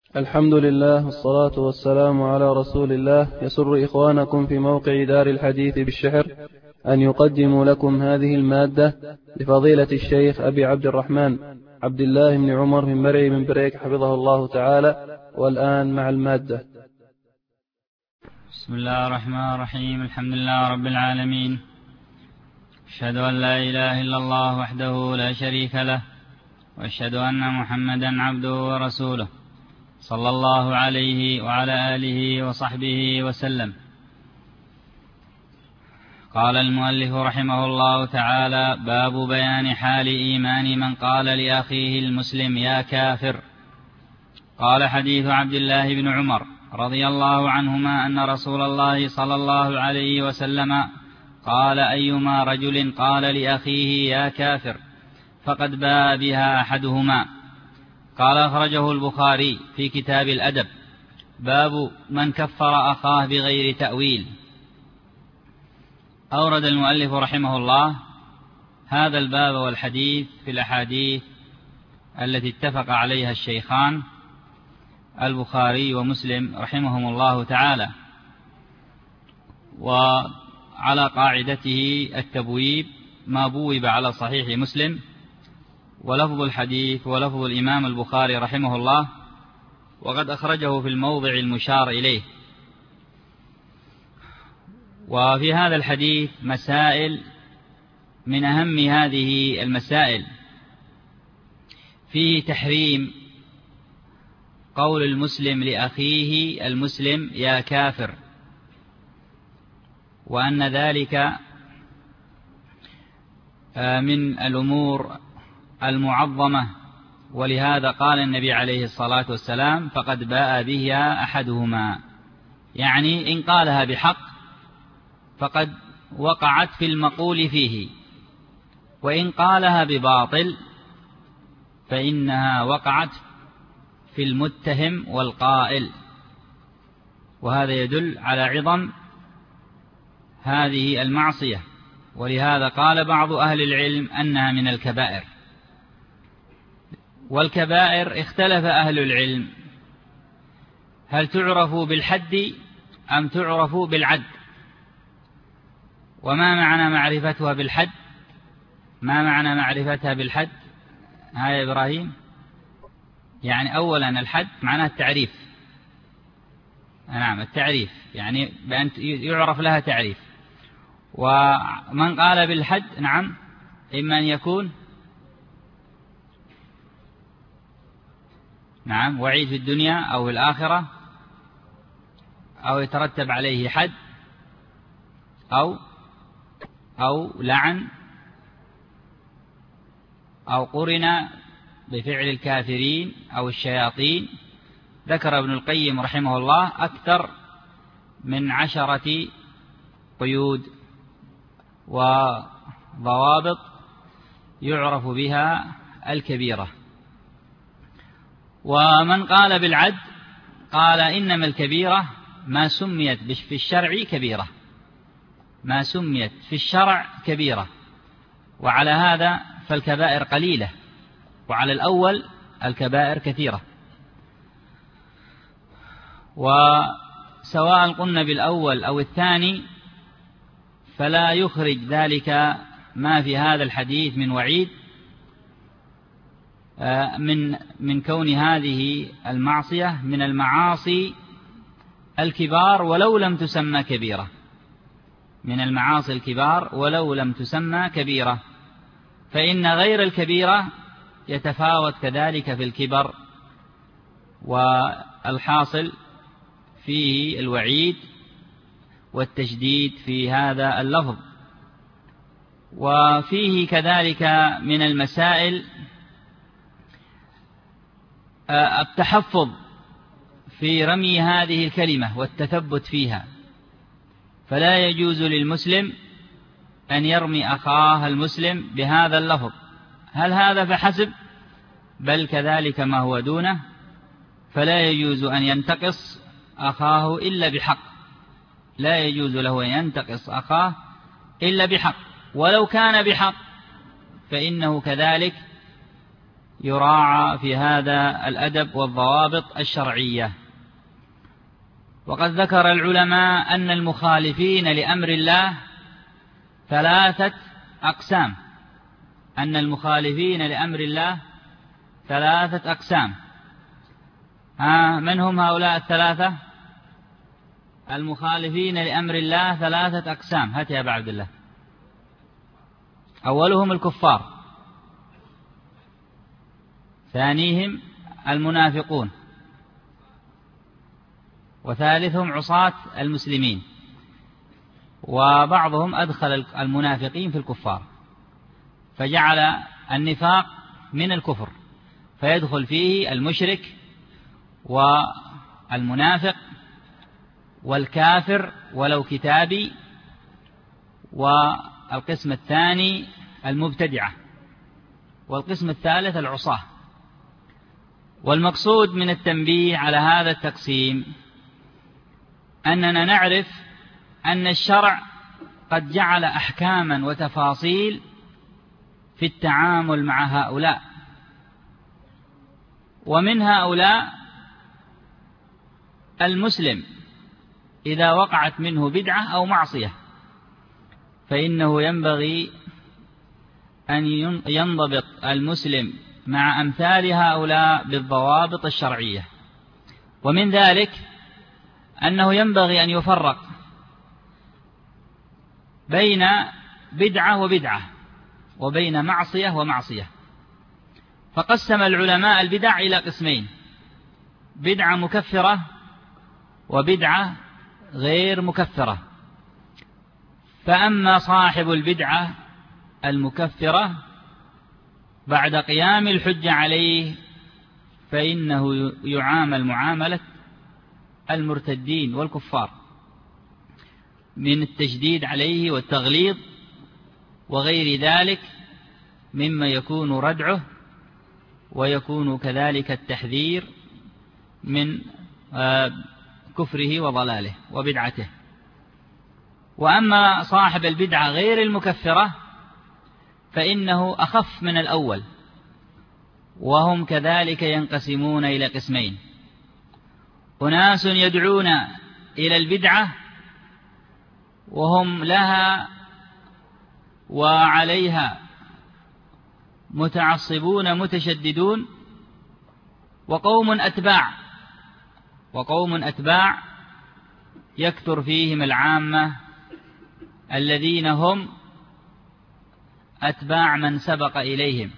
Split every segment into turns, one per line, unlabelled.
الحمد لله والصلاة والسلام على رسول الله. يسر إخوانكم في موقع دار الحديث بالشحر أن يقدموا لكم هذه المادة لفضيلة الشيخ أبي عبد الرحمن عبد الله بن عمر من مرعي من بريك حفظه الله تعالى. والآن مع المادة.
بسم الله الرحمن الرحيم. الحمد لله رب العالمين، أشهد أن لا إله إلا الله وحده لا شريك له، وأشهد أن محمدا عبده ورسوله صلى الله عليه وعلى آله وصحبه وسلم. قال المؤلف رحمه الله تعالى: باب بيان حال إيمان من قال لأخيه المسلم يا كافر. قال: حديث عبد الله بن عمر رضي الله عنهما أن رسول الله صلى الله عليه وسلم قال: أيما رجل قال لأخيه يا كافر فقد باء بها أحدهما. قال: أخرجه البخاري في كتاب الأدب. باب من كفر أخاه بغير تأويل. أورد المؤلف رحمه الله هذا الباب والحديث في الأحاديث التي اتفق عليها الشيخان البخاري ومسلم رحمهم الله تعالى، وعلى قاعدته التبويب ما بوب على صحيح مسلم، ولفظ الحديث ولفظ الإمام البخاري رحمه الله، وقد أخرجه في الموضع المشار إليه. وفي هذا الحديث مسائل من أهم هذه المسائل: فيه تحريم قول المسلم لأخيه المسلم يا كافر، وأن ذلك من الأمور المعظمة، ولهذا قال النبي عليه الصلاة والسلام: فقد باء بها أحدهما، يعني إن قالها بحق فقد وقعت في المقول فيه، وإن قالها بباطل فإنها وقعت في المتهم والقائل. وهذا يدل على عظم هذه المعصية، ولهذا قال بعض أهل العلم أنها من الكبائر. والكبائر اختلف أهل العلم هل تعرف بالحد أم تعرف بالعد. وما معنى معرفتها بالحد؟ ما معنى معرفتها بالحد؟ يا إبراهيم، يعني أولا الحد معناه التعريف. نعم، التعريف يعني بأن يعرف لها تعريف. ومن قال بالحد نعم إما أن يكون نعم وعيد في الدنيا أو في الآخرة، أو يترتب عليه حد، أو لعن، أو قرن بفعل الكافرين أو الشياطين. ذكر ابن القيم رحمه الله أكثر من 10 قيود وضوابط يعرف بها الكبيرة. ومن قال بالعد قال: إنما الكبيرة ما سميت في الشرع كبيرة، ما سميت في الشرع كبيرة. وعلى هذا فالكبائر قليلة، وعلى الأول الكبائر كثيرة. وسواء قلنا بالأول أو الثاني فلا يخرج ذلك ما في هذا الحديث من وعيد من كون هذه المعصية من المعاصي الكبار ولو لم تسمى كبيرة، من المعاصي الكبار ولو لم تسمى كبيرة. فإن غير الكبيرة يتفاوت كذلك في الكبر، والحاصل فيه الوعيد والتشديد في هذا اللفظ. وفيه كذلك من المسائل التحفظ في رمي هذه الكلمة والتثبت فيها، فلا يجوز للمسلم أن يرمي أخاه المسلم بهذا اللفظ. هل هذا فحسب؟ بل كذلك ما هو دونه، فلا يجوز أن ينتقص أخاه إلا بحق، لا يجوز له أن ينتقص أخاه إلا بحق، ولو كان بحق فإنه كذلك يراعى في هذا الأدب والضوابط الشرعية. وقد ذكر العلماء أن المخالفين لأمر الله ثلاثة أقسام، أن المخالفين لأمر الله ثلاثة أقسام. من هم هؤلاء الثلاثة؟ المخالفين لأمر الله ثلاثة أقسام. هات يا أبا عبد الله. أولهم الكفار، ثانيهم المنافقون، وثالثهم عصاة المسلمين. وبعضهم أدخل المنافقين في الكفار فجعل النفاق من الكفر، فيدخل فيه المشرك والمنافق والكافر ولو كتابي، والقسم الثاني المبتدعة، والقسم الثالث العصاة. والمقصود من التنبيه على هذا التقسيم أننا نعرف أن الشرع قد جعل أحكاما وتفاصيل في التعامل مع هؤلاء، ومن هؤلاء المسلم إذا وقعت منه بدعة أو معصية فإنه ينبغي أن ينضبط المسلم مع أمثال هؤلاء بالضوابط الشرعية. ومن ذلك أنه ينبغي أن يفرق بين بدعة وبدعة، وبين معصية ومعصية. فقسم العلماء البدع إلى قسمين: بدعة مكفرة وبدعة غير مكفرة. فأما صاحب البدعة المكفرة بعد قيام الحجة عليه فإنه يعامل معاملة المرتدين والكفار من التشديد عليه والتغليظ وغير ذلك مما يكون ردعه، ويكون كذلك التحذير من كفره وضلاله وبدعته. وأما صاحب البدعة غير المكفرة فإنه أخف من الأول، وهم كذلك ينقسمون إلى قسمين: أناس يدعون إلى البدعة وهم لها وعليها متعصبون متشددون، وقوم أتباع يكثر فيهم العامة الذين هم أتباع من سبق إليهم.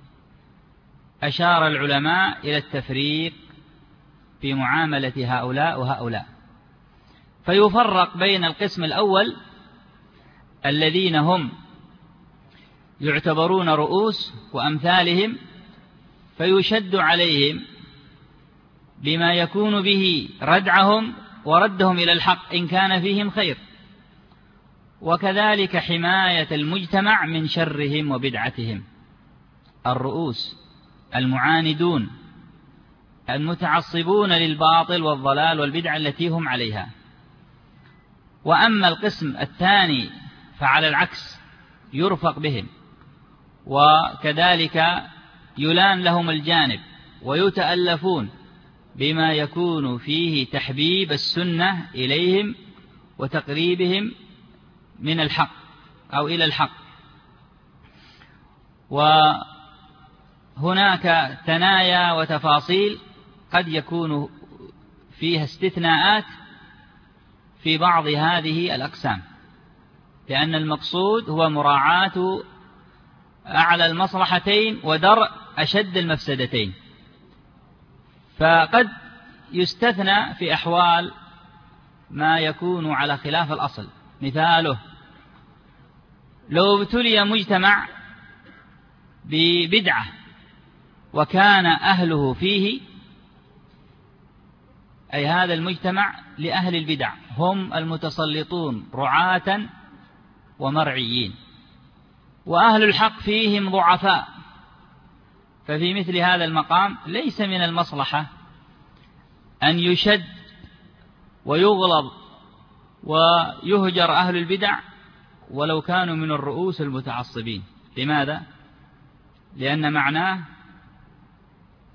أشار العلماء إلى التفريق في معاملة هؤلاء وهؤلاء، فيفرق بين القسم الأول الذين هم يعتبرون رؤوس وأمثالهم، فيشد عليهم بما يكون به ردعهم وردهم إلى الحق إن كان فيهم خير، وكذلك حماية المجتمع من شرهم وبدعتهم. الرؤوس المعاندون المتعصبون للباطل والضلال والبدع التي هم عليها. وأما القسم الثاني فعلى العكس، يرفق بهم وكذلك يلان لهم الجانب ويتألفون بما يكون فيه تحبيب السنة إليهم وتقريبهم من الحق أو إلى الحق. وهناك ثنايا وتفاصيل قد يكون فيها استثناءات في بعض هذه الأقسام، لأن المقصود هو مراعاة أعلى المصلحتين ودرء أشد المفسدتين. فقد يستثنى في أحوال ما يكون على خلاف الأصل. مثاله: لو ابتلي مجتمع ببدعة وكان أهله فيه، أي هذا المجتمع لأهل البدع هم المتسلطون رعاة ومرعيين، وأهل الحق فيهم ضعفاء، ففي مثل هذا المقام ليس من المصلحة أن يشد ويغلظ ويهجر أهل البدع ولو كانوا من الرؤوس المتعصبين. لماذا؟ لأن معناه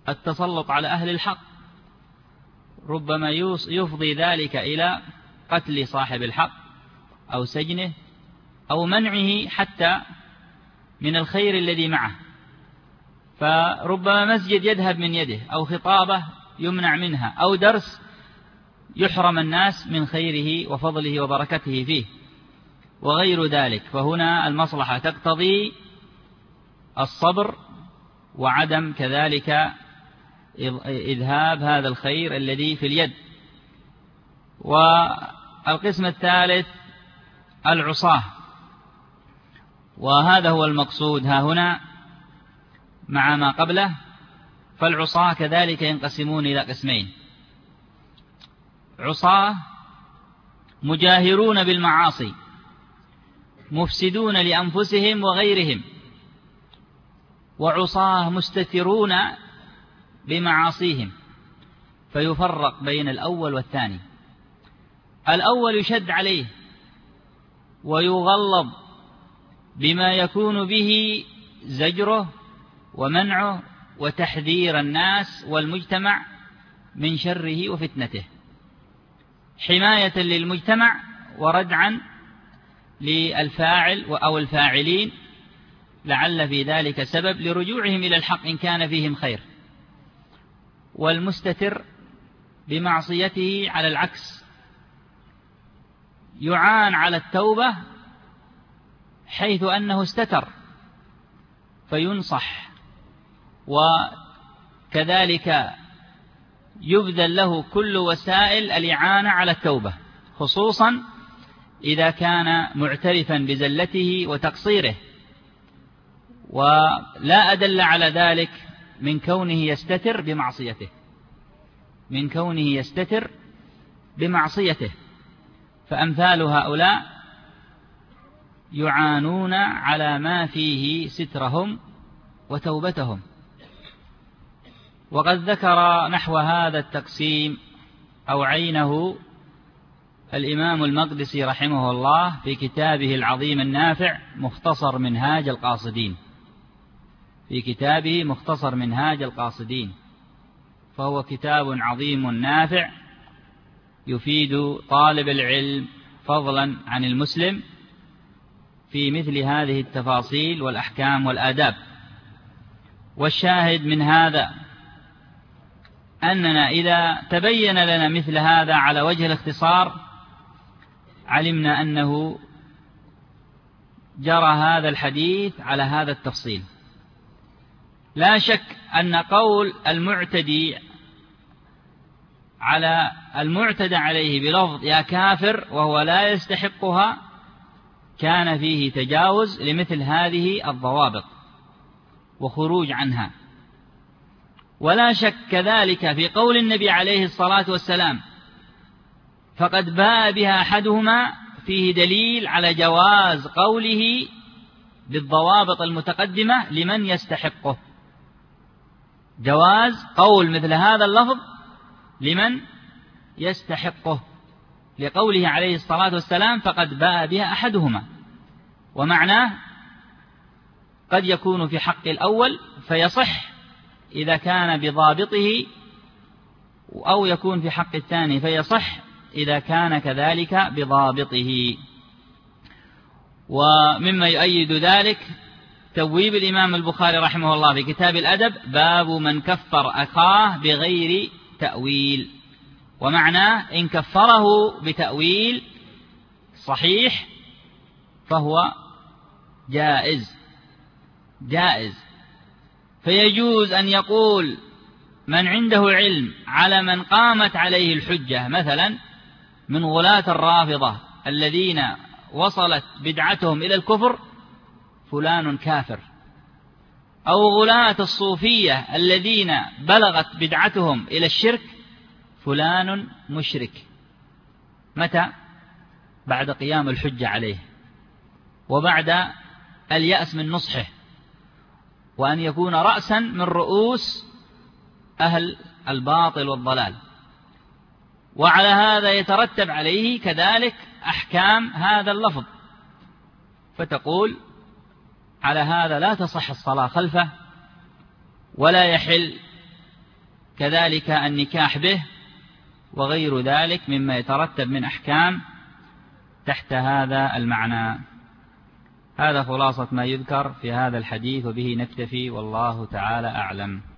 التسلط على أهل الحق، ربما يفضي ذلك إلى قتل صاحب الحق أو سجنه أو منعه حتى من الخير الذي معه، فربما مسجد يذهب من يده، أو خطابة يمنع منها، أو درس يحرم الناس من خيره وفضله وبركته فيه وغير ذلك. فهنا المصلحة تقتضي الصبر وعدم كذلك إذهاب هذا الخير الذي في اليد. والقسم الثالث العصاة، وهذا هو المقصود ها هنا مع ما قبله. فالعصاة كذلك ينقسمون إلى قسمين: عصاة مجاهرون بالمعاصي مفسدون لأنفسهم وغيرهم، وعصاة مستترون بمعاصيهم، فيفرق بين الأول والثاني. الأول يشد عليه ويغلظ بما يكون به زجره ومنعه وتحذير الناس والمجتمع من شره وفتنته، حماية للمجتمع وردعا للفاعل أو الفاعلين، لعل في ذلك سبب لرجوعهم إلى الحق إن كان فيهم خير. والمستتر بمعصيته على العكس يعان على التوبة، حيث أنه استتر فينصح، وكذلك يبذل له كل وسائل الإعانة على التوبة، خصوصا إذا كان معترفا بزلته وتقصيره. ولا أدل على ذلك من كونه يستتر بمعصيته، من كونه يستتر بمعصيته. فأمثال هؤلاء يعانون على ما فيه سترهم وتوبتهم. وقد ذكر نحو هذا التقسيم أو عينه الإمام المقدسي رحمه الله في كتابه العظيم النافع مختصر منهاج القاصدين، في كتابه مختصر منهاج القاصدين، فهو كتاب عظيم نافع يفيد طالب العلم فضلا عن المسلم في مثل هذه التفاصيل والأحكام والآداب. والشاهد من هذا أننا إذا تبين لنا مثل هذا على وجه الاختصار علمنا أنه جرى هذا الحديث على هذا التفصيل. لا شك أن قول المعتدي على المعتدى عليه بلفظ يا كافر وهو لا يستحقها كان فيه تجاوز لمثل هذه الضوابط وخروج عنها. ولا شك كذلك في قول النبي عليه الصلاة والسلام فقد باء بها أحدهما فيه دليل على جواز قوله بالضوابط المتقدمة لمن يستحقه، جواز قول مثل هذا اللفظ لمن يستحقه، لقوله عليه الصلاة والسلام فقد باء بها أحدهما. ومعناه قد يكون في حق الأول فيصح إذا كان بضابطه، أو يكون في حق الثاني فيصح إذا كان كذلك بضابطه. ومما يؤيد ذلك تبويب الإمام البخاري رحمه الله في كتاب الأدب باب من كفر أخاه بغير تأويل. ومعناه إن كفره بتأويل صحيح فهو جائز، فيجوز أن يقول من عنده علم على من قامت عليه الحجة، مثلا من غلاة الرافضة الذين وصلت بدعتهم إلى الكفر فلان كافر، أو غلاة الصوفية الذين بلغت بدعتهم إلى الشرك فلان مشرك. متى؟ بعد قيام الحجة عليه وبعد اليأس من نصحه، وأن يكون رأسا من رؤوس أهل الباطل والضلال. وعلى هذا يترتب عليه كذلك أحكام هذا اللفظ، فتقول على هذا لا تصح الصلاة خلفه، ولا يحل كذلك النكاح به وغير ذلك مما يترتب من أحكام تحت هذا المعنى. هذا خلاصة ما يذكر في هذا الحديث، وبه نكتفي والله تعالى أعلم.